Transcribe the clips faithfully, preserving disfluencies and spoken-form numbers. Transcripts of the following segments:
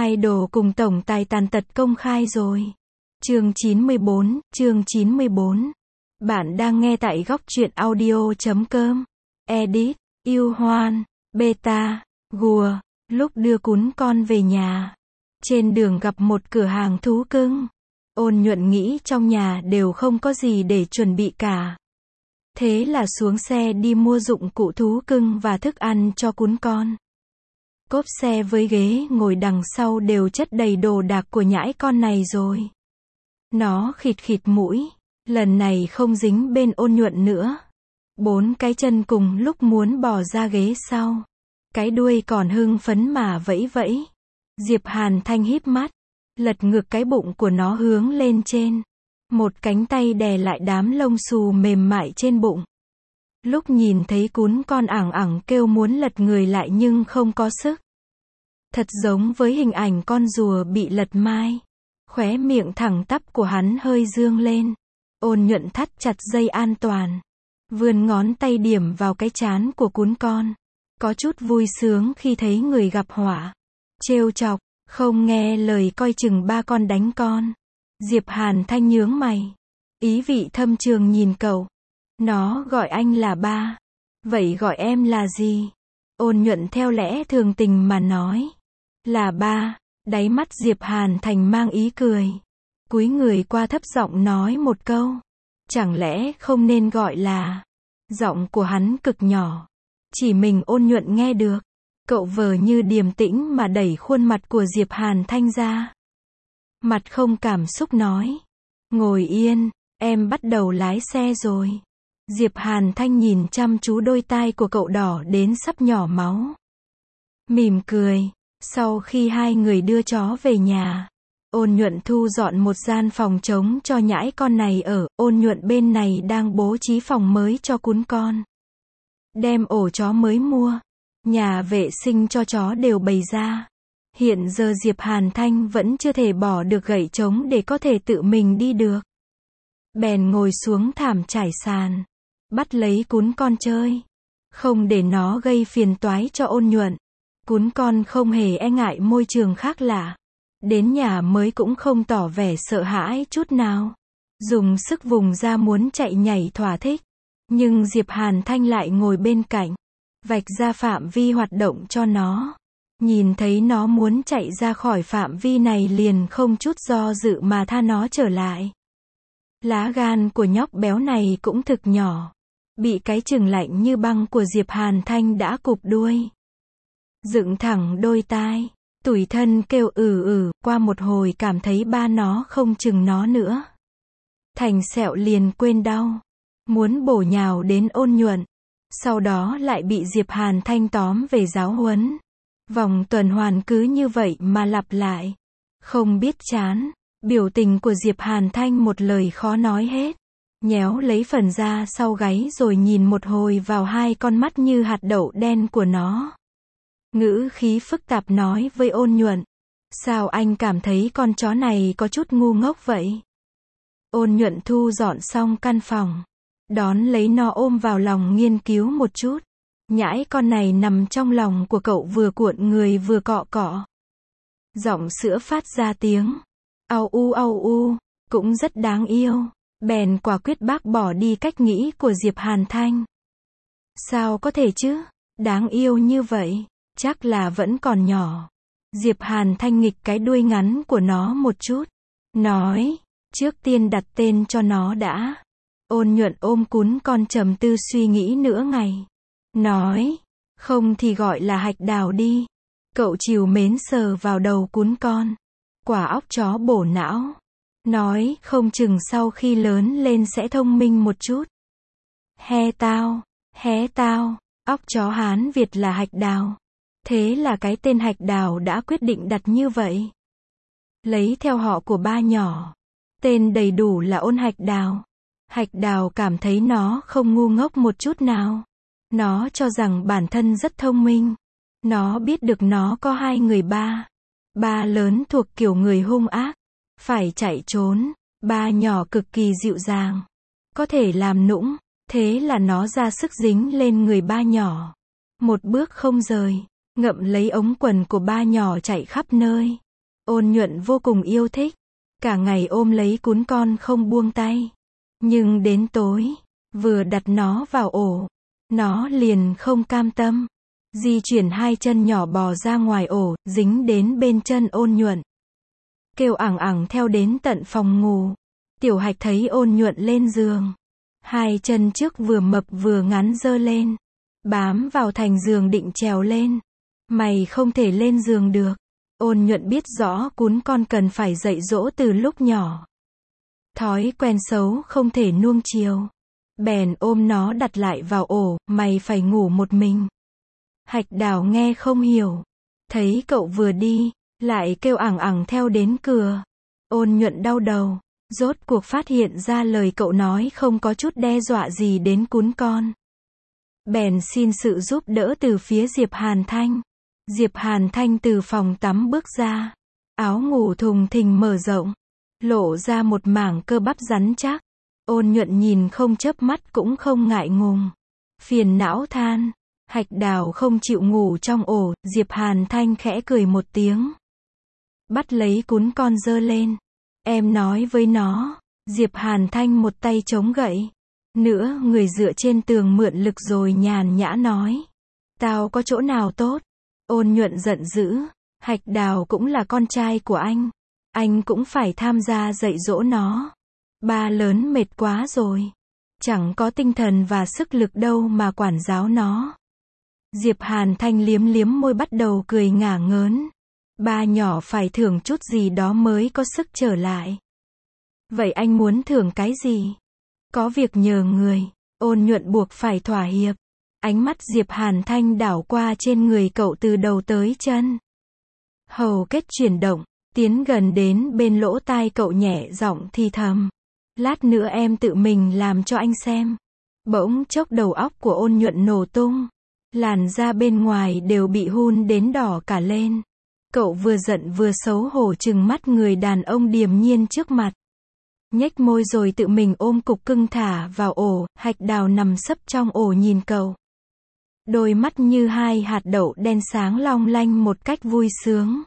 idol cùng tổng tài tàn tật công khai rồi. Chương chín mươi bốn, chương chín mươi bốn. Bạn đang nghe tại góc truyện audio chấm com. Edit, yêu hoan, beta, gùa. Lúc đưa cún con về nhà, trên đường gặp một cửa hàng thú cưng. Ôn Nhuận nghĩ trong nhà đều không có gì để chuẩn bị cả. Thế là xuống xe đi mua dụng cụ thú cưng và thức ăn cho cún con. Cốp xe với ghế ngồi đằng sau đều chất đầy đồ đạc của nhãi con này rồi. Nó khịt khịt mũi, lần này không dính bên Ôn Nhuận nữa. Bốn cái chân cùng lúc muốn bò ra ghế sau. Cái đuôi còn hưng phấn mà vẫy vẫy. Diệp Hàn Thanh híp mắt, lật ngược cái bụng của nó hướng lên trên. Một cánh tay đè lại đám lông xù mềm mại trên bụng. Lúc nhìn thấy cún con ẳng ẳng kêu muốn lật người lại nhưng không có sức. Thật giống với hình ảnh con rùa bị lật mai. Khóe miệng thẳng tắp của hắn hơi dương lên. Ôn Nhuận thắt chặt dây an toàn. Vươn ngón tay điểm vào cái trán của cún con. Có chút vui sướng khi thấy người gặp họa. Trêu chọc, không nghe lời coi chừng ba con đánh con. Diệp Hàn Thanh nhướng mày. Ý vị thâm trường nhìn cậu. Nó gọi anh là ba. Vậy gọi em là gì? Ôn Nhuận theo lẽ thường tình mà nói. Là ba. Đáy mắt Diệp Hàn Thành mang ý cười. Cúi người qua thấp giọng nói một câu. Chẳng lẽ không nên gọi là... Giọng của hắn cực nhỏ. Chỉ mình Ôn Nhuận nghe được. Cậu vờ như điềm tĩnh mà đẩy khuôn mặt của Diệp Hàn Thanh ra. Mặt không cảm xúc nói. Ngồi yên, em bắt đầu lái xe rồi. Diệp Hàn Thanh nhìn chăm chú đôi tai của cậu đỏ đến sắp nhỏ máu. Mỉm cười. Sau khi hai người đưa chó về nhà, Ôn Nhuận thu dọn một gian phòng trống cho nhãi con này ở. Ôn Nhuận bên này đang bố trí phòng mới cho cún con. Đem ổ chó mới mua, nhà vệ sinh cho chó đều bày ra. Hiện giờ Diệp Hàn Thanh vẫn chưa thể bỏ được gậy trống để có thể tự mình đi được. Bèn ngồi xuống thảm trải sàn, bắt lấy cún con chơi. Không để nó gây phiền toái cho Ôn Nhuận. Cún con không hề e ngại môi trường khác lạ. Đến nhà mới cũng không tỏ vẻ sợ hãi chút nào. Dùng sức vùng ra muốn chạy nhảy thỏa thích. Nhưng Diệp Hàn Thanh lại ngồi bên cạnh, vạch ra phạm vi hoạt động cho nó. Nhìn thấy nó muốn chạy ra khỏi phạm vi này liền không chút do dự mà tha nó trở lại. Lá gan của nhóc béo này cũng thực nhỏ. Bị cái chừng lạnh như băng của Diệp Hàn Thanh đã cụp đuôi. Dựng thẳng đôi tai, tủi thân kêu ừ ừ, qua một hồi cảm thấy ba nó không chừng nó nữa. Thành sẹo liền quên đau. Muốn bổ nhào đến Ôn Nhuận. Sau đó lại bị Diệp Hàn Thanh tóm về giáo huấn. Vòng tuần hoàn cứ như vậy mà lặp lại. Không biết chán. Biểu tình của Diệp Hàn Thanh một lời khó nói hết. Nhéo lấy phần da sau gáy rồi nhìn một hồi vào hai con mắt như hạt đậu đen của nó. Ngữ khí phức tạp nói với Ôn Nhuận. Sao anh cảm thấy con chó này có chút ngu ngốc vậy? Ôn Nhuận thu dọn xong căn phòng. Đón lấy nó ôm vào lòng nghiên cứu một chút. Nhãi con này nằm trong lòng của cậu vừa cuộn người vừa cọ cọ. Giọng sữa phát ra tiếng. Au u au u, cũng rất đáng yêu. Bèn quả quyết bác bỏ đi cách nghĩ của Diệp Hàn Thanh. Sao có thể chứ? Đáng yêu như vậy, chắc là vẫn còn nhỏ. Diệp Hàn Thanh nghịch cái đuôi ngắn của nó một chút. Nói, trước tiên đặt tên cho nó đã. Ôn Nhuận ôm cún con trầm tư suy nghĩ nửa ngày. Nói, không thì gọi là Hạch Đào đi. Cậu trìu mến sờ vào đầu cún con. Quả óc chó bổ não. Nói, không chừng sau khi lớn lên sẽ thông minh một chút. He tao, hé tao, óc chó Hán Việt là Hạch Đào. Thế là cái tên Hạch Đào đã quyết định đặt như vậy. Lấy theo họ của ba nhỏ. Tên đầy đủ là Ôn Hạch Đào. Hạch Đào cảm thấy nó không ngu ngốc một chút nào. Nó cho rằng bản thân rất thông minh. Nó biết được nó có hai người ba. Ba lớn thuộc kiểu người hung ác. Phải chạy trốn. Ba nhỏ cực kỳ dịu dàng. Có thể làm nũng. Thế là nó ra sức dính lên người ba nhỏ. Một bước không rời. Ngậm lấy ống quần của ba nhỏ chạy khắp nơi. Ôn nhuận vô cùng yêu thích. Cả ngày ôm lấy cún con không buông tay. Nhưng đến tối, vừa đặt nó vào ổ, nó liền không cam tâm. Di chuyển hai chân nhỏ bò ra ngoài ổ, dính đến bên chân ôn nhuận. Kêu ẳng ẳng theo đến tận phòng ngủ. Tiểu Hạch thấy ôn nhuận lên giường. Hai chân trước vừa mập vừa ngắn giơ lên. Bám vào thành giường định trèo lên. Mày không thể lên giường được. Ôn nhuận biết rõ cún con cần phải dạy dỗ từ lúc nhỏ. Thói quen xấu không thể nuông chiều. Bèn ôm nó đặt lại vào ổ, mày phải ngủ một mình. Hạch Đào nghe không hiểu. Thấy cậu vừa đi, lại kêu ẳng ẳng theo đến cửa. Ôn nhuận đau đầu. Rốt cuộc phát hiện ra lời cậu nói không có chút đe dọa gì đến cún con. Bèn xin sự giúp đỡ từ phía Diệp Hàn Thanh. Diệp Hàn Thanh từ phòng tắm bước ra. Áo ngủ thùng thình mở rộng. Lộ ra một mảng cơ bắp rắn chắc. Ôn nhuận nhìn không chớp mắt cũng không ngại ngùng. Phiền não than. Hạch Đào không chịu ngủ trong ổ. Diệp Hàn Thanh khẽ cười một tiếng. Bắt lấy cún con giơ lên. Em nói với nó. Diệp Hàn Thanh một tay chống gậy. Nữa người dựa trên tường mượn lực rồi nhàn nhã nói. Tao có chỗ nào tốt? Ôn nhuận giận dữ. Hạch Đào cũng là con trai của anh. Anh cũng phải tham gia dạy dỗ nó. Ba lớn mệt quá rồi. Chẳng có tinh thần và sức lực đâu mà quản giáo nó. Diệp Hàn Thanh liếm liếm môi bắt đầu cười ngả ngớn. Ba nhỏ phải thưởng chút gì đó mới có sức trở lại. Vậy anh muốn thưởng cái gì? Có việc nhờ người. Ôn nhuận buộc phải thỏa hiệp. Ánh mắt Diệp Hàn Thanh đảo qua trên người cậu từ đầu tới chân. Hầu kết chuyển động, tiến gần đến bên lỗ tai cậu nhẹ giọng thì thầm. Lát nữa em tự mình làm cho anh xem. Bỗng chốc đầu óc của ôn nhuận nổ tung. Làn da bên ngoài đều bị hun đến đỏ cả lên. Cậu vừa giận vừa xấu hổ trừng mắt người đàn ông điềm nhiên trước mặt. Nhếch môi rồi tự mình ôm cục cưng thả vào ổ. Hạch Đào nằm sấp trong ổ nhìn cậu. Đôi mắt như hai hạt đậu đen sáng long lanh một cách vui sướng.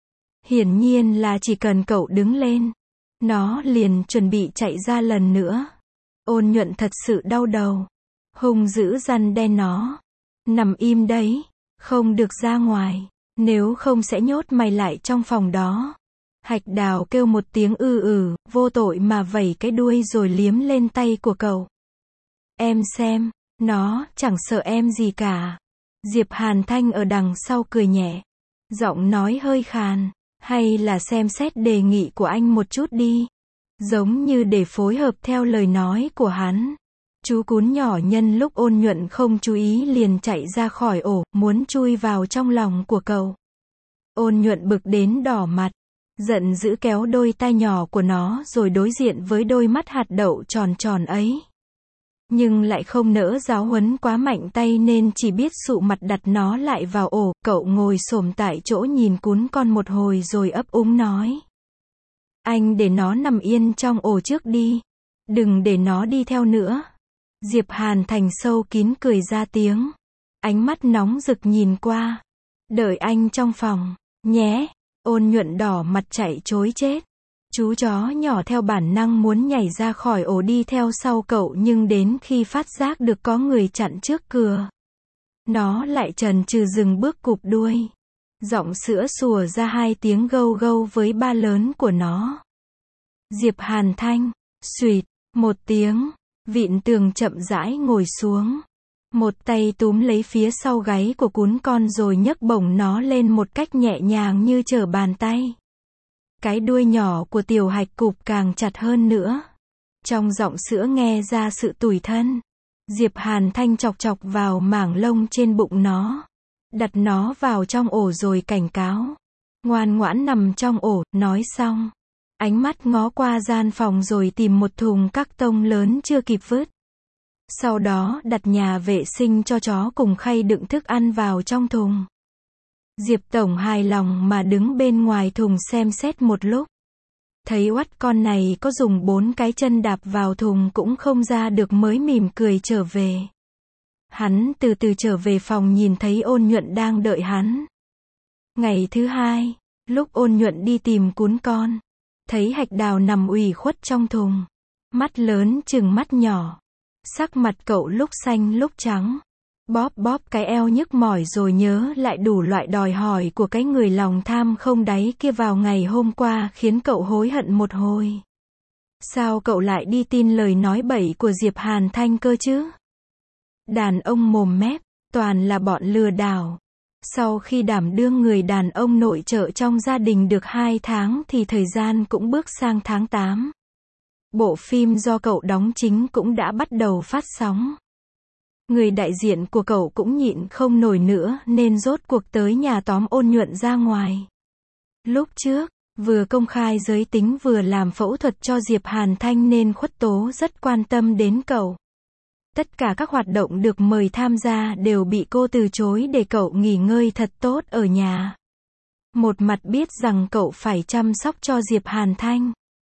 Hiển nhiên là chỉ cần cậu đứng lên, nó liền chuẩn bị chạy ra lần nữa. Ôn nhuận thật sự đau đầu. Hung dữ răn đen nó. Nằm im đấy, không được ra ngoài. Nếu không sẽ nhốt mày lại trong phòng đó. Hạch Đào kêu một tiếng ư ử, vô tội mà vẩy cái đuôi rồi liếm lên tay của cậu. Em xem, nó chẳng sợ em gì cả. Diệp Hàn Thanh ở đằng sau cười nhẹ. Giọng nói hơi khàn. Hay là xem xét đề nghị của anh một chút đi. Giống như để phối hợp theo lời nói của hắn. Chú cún nhỏ nhân lúc ôn nhuận không chú ý liền chạy ra khỏi ổ, muốn chui vào trong lòng của cậu. Ôn nhuận bực đến đỏ mặt. Giận dữ kéo đôi tai nhỏ của nó rồi đối diện với đôi mắt hạt đậu tròn tròn ấy. Nhưng lại không nỡ giáo huấn quá mạnh tay nên chỉ biết sụ mặt đặt nó lại vào ổ. Cậu ngồi xổm tại chỗ nhìn cún con một hồi rồi ấp úng nói. Anh để nó nằm yên trong ổ trước đi. Đừng để nó đi theo nữa. Diệp Hàn Thành sâu kín cười ra tiếng. Ánh mắt nóng rực nhìn qua. Đợi anh trong phòng, nhé. Ôn nhuận đỏ mặt chạy trối chết. Chú chó nhỏ theo bản năng muốn nhảy ra khỏi ổ đi theo sau cậu nhưng đến khi phát giác được có người chặn trước cửa. Nó lại chần chừ dừng bước cụp đuôi. Giọng sữa sủa ra hai tiếng gâu gâu với ba lớn của nó. Diệp Hàn Thanh, xuỵt, một tiếng, vịn tường chậm rãi ngồi xuống. Một tay túm lấy phía sau gáy của cún con rồi nhấc bổng nó lên một cách nhẹ nhàng như trở bàn tay. Cái đuôi nhỏ của Tiểu Hạch cụp càng chặt hơn nữa. Trong giọng sữa nghe ra sự tủi thân. Diệp Hàn Thanh chọc chọc vào mảng lông trên bụng nó. Đặt nó vào trong ổ rồi cảnh cáo. Ngoan ngoãn nằm trong ổ, nói xong. Ánh mắt ngó qua gian phòng rồi tìm một thùng các tông lớn chưa kịp vứt. Sau đó đặt nhà vệ sinh cho chó cùng khay đựng thức ăn vào trong thùng. Diệp Tổng hài lòng mà đứng bên ngoài thùng xem xét một lúc. Thấy oắt con này có dùng bốn cái chân đạp vào thùng cũng không ra được mới mỉm cười trở về. Hắn từ từ trở về phòng nhìn thấy ôn nhuận đang đợi hắn. Ngày thứ hai, Lúc Ôn Nhuận đi tìm cún con, thấy Hạch Đào nằm ủy khuất trong thùng, mắt lớn chừng mắt nhỏ, sắc mặt cậu lúc xanh lúc trắng, bóp bóp cái eo nhức mỏi rồi nhớ lại đủ loại đòi hỏi của cái người lòng tham không đáy kia vào ngày hôm qua khiến cậu hối hận một hồi. Sao cậu lại đi tin lời nói bậy của Diệp Hàn Thanh cơ chứ? Đàn ông mồm mép, toàn là bọn lừa đảo. Sau khi đảm đương người đàn ông nội trợ trong gia đình được hai tháng thì thời gian cũng bước sang tháng tám. Bộ phim do cậu đóng chính cũng đã bắt đầu phát sóng. Người đại diện của cậu cũng nhịn không nổi nữa nên rốt cuộc tới nhà tóm Ôn Nhuận ra ngoài. Lúc trước, vừa công khai giới tính vừa làm phẫu thuật cho Diệp Hàn Thanh nên Khuất Tố rất quan tâm đến cậu. Tất cả các hoạt động được mời tham gia đều bị cô từ chối để cậu nghỉ ngơi thật tốt ở nhà. Một mặt biết rằng cậu phải chăm sóc cho Diệp Hàn Thanh.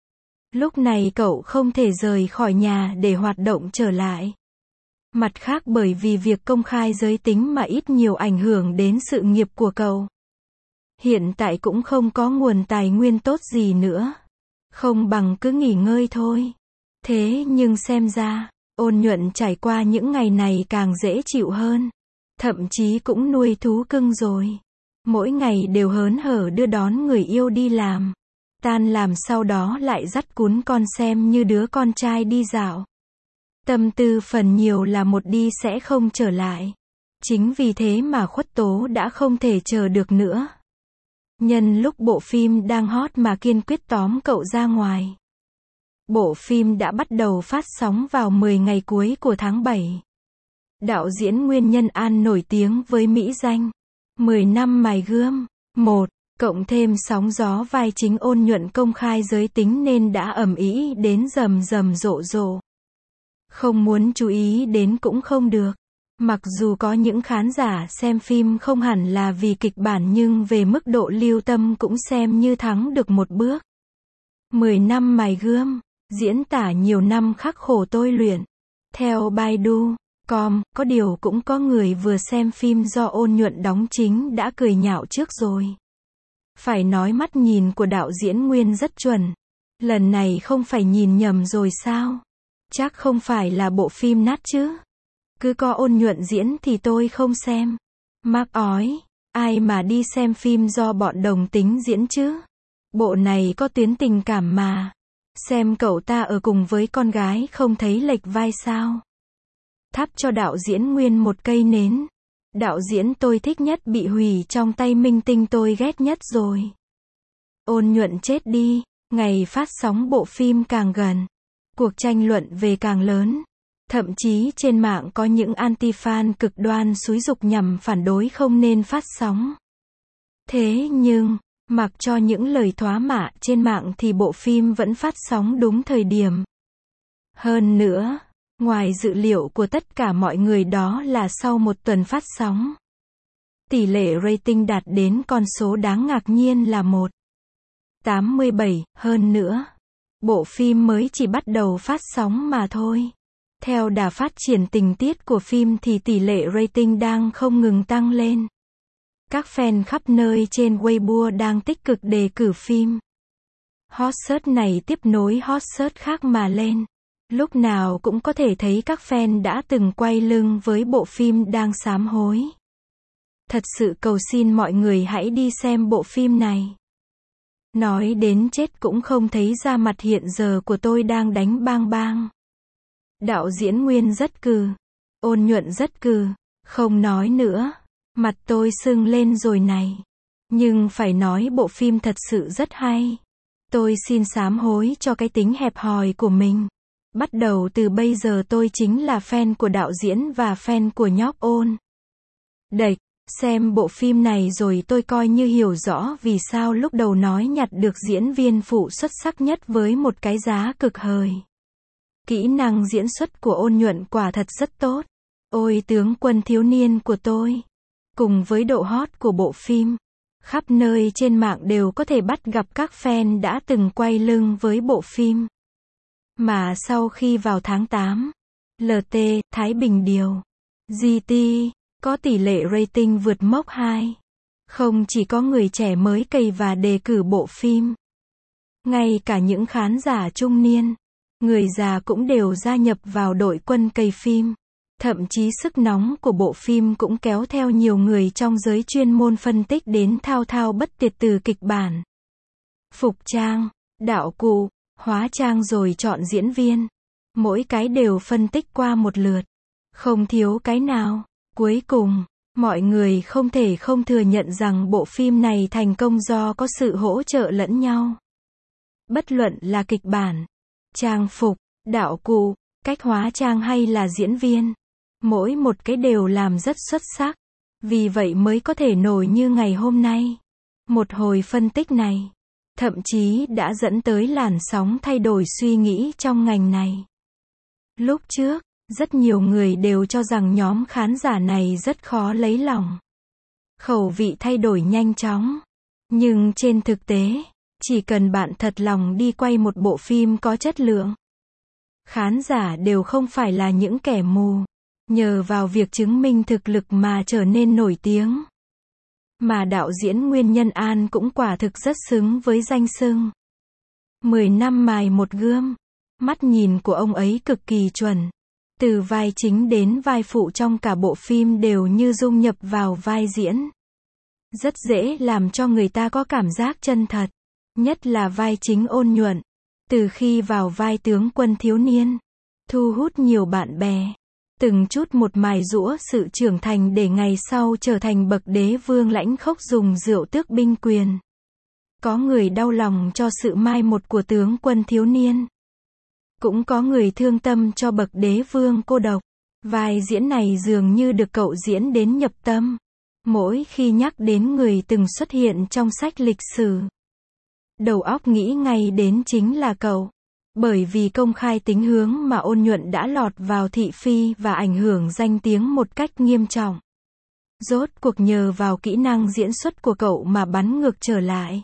Lúc này cậu không thể rời khỏi nhà để hoạt động trở lại. Mặt khác bởi vì việc công khai giới tính mà ít nhiều ảnh hưởng đến sự nghiệp của cậu. Hiện tại cũng không có nguồn tài nguyên tốt gì nữa. Không bằng cứ nghỉ ngơi thôi. Thế nhưng xem ra, Ôn Nhuận trải qua những ngày này càng dễ chịu hơn. Thậm chí cũng nuôi thú cưng rồi. Mỗi ngày đều hớn hở đưa đón người yêu đi làm. Tan làm sau đó lại dắt cún con xem như đứa con trai đi dạo. Tâm tư phần nhiều là một đi sẽ không trở lại. Chính vì thế mà Khuất Tố đã không thể chờ được nữa. Nhân lúc bộ phim đang hot mà kiên quyết tóm cậu ra ngoài. Bộ phim đã bắt đầu phát sóng vào mười ngày cuối của tháng bảy. Đạo diễn Nguyên Nhân An nổi tiếng với mỹ danh mười năm mài gươm. một. Cộng thêm sóng gió vai chính Ôn Nhuận công khai giới tính nên đã ầm ĩ đến rầm rầm rộ rộ. Không muốn chú ý đến cũng không được. Mặc dù có những khán giả xem phim không hẳn là vì kịch bản nhưng về mức độ lưu tâm cũng xem như thắng được một bước. mười năm mài gươm, diễn tả nhiều năm khắc khổ tôi luyện. Theo Baidu chấm com, có điều cũng có người vừa xem phim do Ôn Nhuận đóng chính đã cười nhạo trước rồi. Phải nói mắt nhìn của đạo diễn Nguyên rất chuẩn. Lần này không phải nhìn nhầm rồi sao? Chắc không phải là bộ phim nát chứ? Cứ có Ôn Nhuận diễn thì tôi không xem. Mắc ói, ai mà đi xem phim do bọn đồng tính diễn chứ? Bộ này có tuyến tình cảm mà. Xem cậu ta ở cùng với con gái không thấy lệch vai sao? Thắp cho đạo diễn Nguyên một cây nến. Đạo diễn tôi thích nhất bị hủy trong tay minh tinh tôi ghét nhất rồi. Ôn Nhuận chết đi, ngày phát sóng bộ phim càng gần. Cuộc tranh luận về càng lớn. Thậm chí trên mạng có những anti-fan cực đoan xúi giục nhằm phản đối không nên phát sóng. Thế nhưng, mặc cho những lời thoá mạ trên mạng thì bộ phim vẫn phát sóng đúng thời điểm. Hơn nữa, ngoài dự liệu của tất cả mọi người đó là sau một tuần phát sóng, tỷ lệ rating đạt đến con số đáng ngạc nhiên là một phẩy tám mươi bảy, hơn nữa. Bộ phim mới chỉ bắt đầu phát sóng mà thôi. Theo đà phát triển tình tiết của phim thì tỷ lệ rating đang không ngừng tăng lên. Các fan khắp nơi trên Weibo đang tích cực đề cử phim. Hot search này tiếp nối hot search khác mà lên. Lúc nào cũng có thể thấy các fan đã từng quay lưng với bộ phim đang sám hối. Thật sự cầu xin mọi người hãy đi xem bộ phim này. Nói đến chết cũng không thấy ra mặt hiện giờ của tôi đang đánh bang bang. Đạo diễn Nguyên rất cừ. Ôn Nhuận rất cừ. Không nói nữa. Mặt tôi sưng lên rồi này. Nhưng phải nói bộ phim thật sự rất hay. Tôi xin sám hối cho cái tính hẹp hòi của mình. Bắt đầu từ bây giờ tôi chính là fan của đạo diễn và fan của nhóc Ôn. Đệch, xem bộ phim này rồi tôi coi như hiểu rõ vì sao lúc đầu nói nhặt được diễn viên phụ xuất sắc nhất với một cái giá cực hời. Kỹ năng diễn xuất của Ôn Nhuận quả thật rất tốt. Ôi tướng quân thiếu niên của tôi. Cùng với độ hot của bộ phim, khắp nơi trên mạng đều có thể bắt gặp các fan đã từng quay lưng với bộ phim. Mà sau khi vào tháng tám, lờ tê, Thái Bình Điều, giê tê, có tỷ lệ rating vượt mốc hai phẩy Không chỉ có người trẻ mới cày và đề cử bộ phim. Ngay cả những khán giả trung niên, người già cũng đều gia nhập vào đội quân cày phim. Thậm chí sức nóng của bộ phim cũng kéo theo nhiều người trong giới chuyên môn phân tích đến thao thao bất tuyệt từ kịch bản, phục trang, đạo cụ, hóa trang rồi chọn diễn viên. Mỗi cái đều phân tích qua một lượt. Không thiếu cái nào. Cuối cùng, mọi người không thể không thừa nhận rằng bộ phim này thành công do có sự hỗ trợ lẫn nhau. Bất luận là kịch bản, trang phục, đạo cụ, cách hóa trang hay là diễn viên, mỗi một cái đều làm rất xuất sắc. Vì vậy mới có thể nổi như ngày hôm nay. Một hồi phân tích này, thậm chí đã dẫn tới làn sóng thay đổi suy nghĩ trong ngành này. Lúc trước, rất nhiều người đều cho rằng nhóm khán giả này rất khó lấy lòng. Khẩu vị thay đổi nhanh chóng. Nhưng trên thực tế, chỉ cần bạn thật lòng đi quay một bộ phim có chất lượng, khán giả đều không phải là những kẻ mù, nhờ vào việc chứng minh thực lực mà trở nên nổi tiếng. Mà đạo diễn Nguyên Nhân An cũng quả thực rất xứng với danh xưng. Mười năm mài một gươm, mắt nhìn của ông ấy cực kỳ chuẩn. Từ vai chính đến vai phụ trong cả bộ phim đều như dung nhập vào vai diễn. Rất dễ làm cho người ta có cảm giác chân thật. Nhất là vai chính Ôn Nhuận. Từ khi vào vai tướng quân thiếu niên, thu hút nhiều bạn bè. Từng chút một mài giũa sự trưởng thành để ngày sau trở thành bậc đế vương lãnh khốc dùng rượu tước binh quyền. Có người đau lòng cho sự mai một của tướng quân thiếu niên. Cũng có người thương tâm cho bậc đế vương cô độc. Vai diễn này dường như được cậu diễn đến nhập tâm. Mỗi khi nhắc đến người từng xuất hiện trong sách lịch sử, đầu óc nghĩ ngay đến chính là cậu. Bởi vì công khai tính hướng mà Ôn Nhuận đã lọt vào thị phi và ảnh hưởng danh tiếng một cách nghiêm trọng. Rốt cuộc nhờ vào kỹ năng diễn xuất của cậu mà bắn ngược trở lại.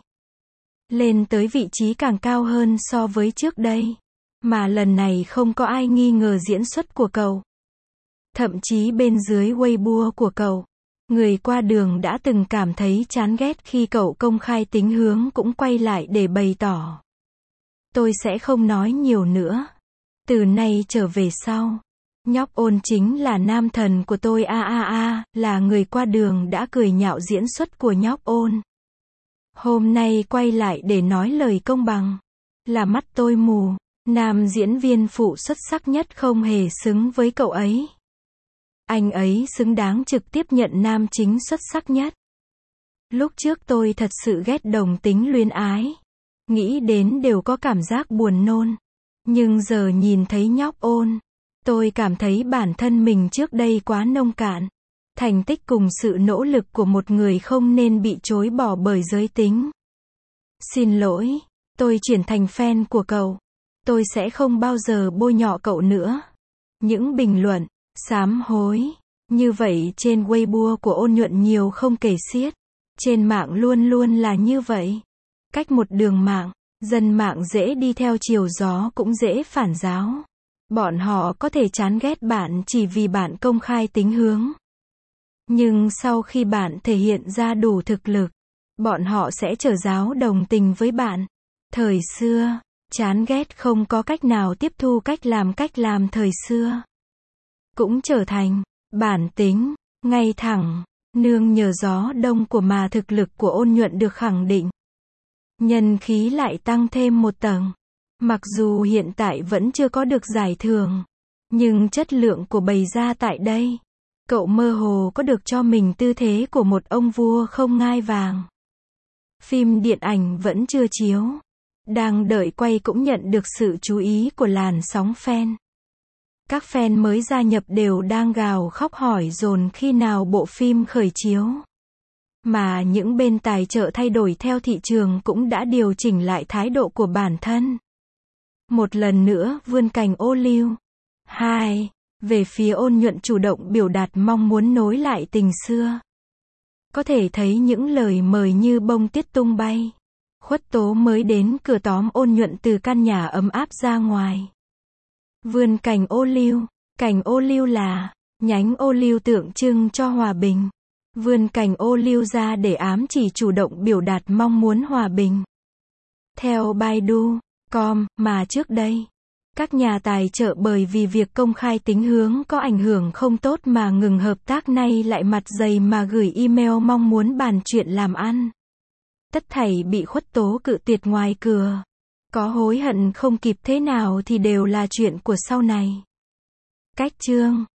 Lên tới vị trí càng cao hơn so với trước đây. Mà lần này không có ai nghi ngờ diễn xuất của cậu. Thậm chí bên dưới Weibo của cậu, người qua đường đã từng cảm thấy chán ghét khi cậu công khai tính hướng cũng quay lại để bày tỏ. Tôi sẽ không nói nhiều nữa. Từ nay trở về sau, nhóc Ôn chính là nam thần của tôi a a a, là người qua đường đã cười nhạo diễn xuất của nhóc Ôn. Hôm nay quay lại để nói lời công bằng. Là mắt tôi mù. Nam diễn viên phụ xuất sắc nhất không hề xứng với cậu ấy. Anh ấy xứng đáng trực tiếp nhận nam chính xuất sắc nhất. Lúc trước tôi thật sự ghét đồng tính luyến ái. Nghĩ đến đều có cảm giác buồn nôn. Nhưng giờ nhìn thấy nhóc Ôn, tôi cảm thấy bản thân mình trước đây quá nông cạn. Thành tích cùng sự nỗ lực của một người không nên bị chối bỏ bởi giới tính. Xin lỗi, tôi chuyển thành fan của cậu. Tôi sẽ không bao giờ bôi nhọ cậu nữa. Những bình luận sám hối như vậy trên Weibo của Ôn Nhuận nhiều không kể xiết. Trên mạng luôn luôn là như vậy. Cách một đường mạng, dân mạng dễ đi theo chiều gió cũng dễ phản giáo. Bọn họ có thể chán ghét bạn chỉ vì bạn công khai tính hướng. Nhưng sau khi bạn thể hiện ra đủ thực lực, bọn họ sẽ trở giáo đồng tình với bạn. Thời xưa, chán ghét không có cách nào tiếp thu cách làm cách làm thời xưa. Cũng trở thành bản tính, ngay thẳng, nương nhờ gió đông của mà thực lực của Ôn Nhuận được khẳng định. Nhân khí lại tăng thêm một tầng. Mặc dù hiện tại vẫn chưa có được giải thưởng, nhưng chất lượng của bày ra tại đây, cậu mơ hồ có được cho mình tư thế của một ông vua không ngai vàng. Phim điện ảnh vẫn chưa chiếu. Đang đợi quay cũng nhận được sự chú ý của làn sóng fan. Các fan mới gia nhập đều đang gào khóc hỏi dồn khi nào bộ phim khởi chiếu. Mà những bên tài trợ thay đổi theo thị trường cũng đã điều chỉnh lại thái độ của bản thân. Một lần nữa vươn cành ô liu. Hai. Về phía Ôn Nhuận chủ động biểu đạt mong muốn nối lại tình xưa. Có thể thấy những lời mời như bông tuyết tung bay. Khuất Tố mới đến cửa tóm Ôn Nhuận từ căn nhà ấm áp ra ngoài. Vươn cành ô liu. Cành ô liu là nhánh ô liu tượng trưng cho hòa bình. Vươn cành ô liu ra để ám chỉ chủ động biểu đạt mong muốn hòa bình. Theo Baidu chấm com, mà trước đây, các nhà tài trợ bởi vì việc công khai tính hướng có ảnh hưởng không tốt mà ngừng hợp tác, nay lại mặt dày mà gửi email mong muốn bàn chuyện làm ăn. Tất thảy bị khuất tố cự tuyệt ngoài cửa. Có hối hận không kịp thế nào thì đều là chuyện của sau này. Cách chương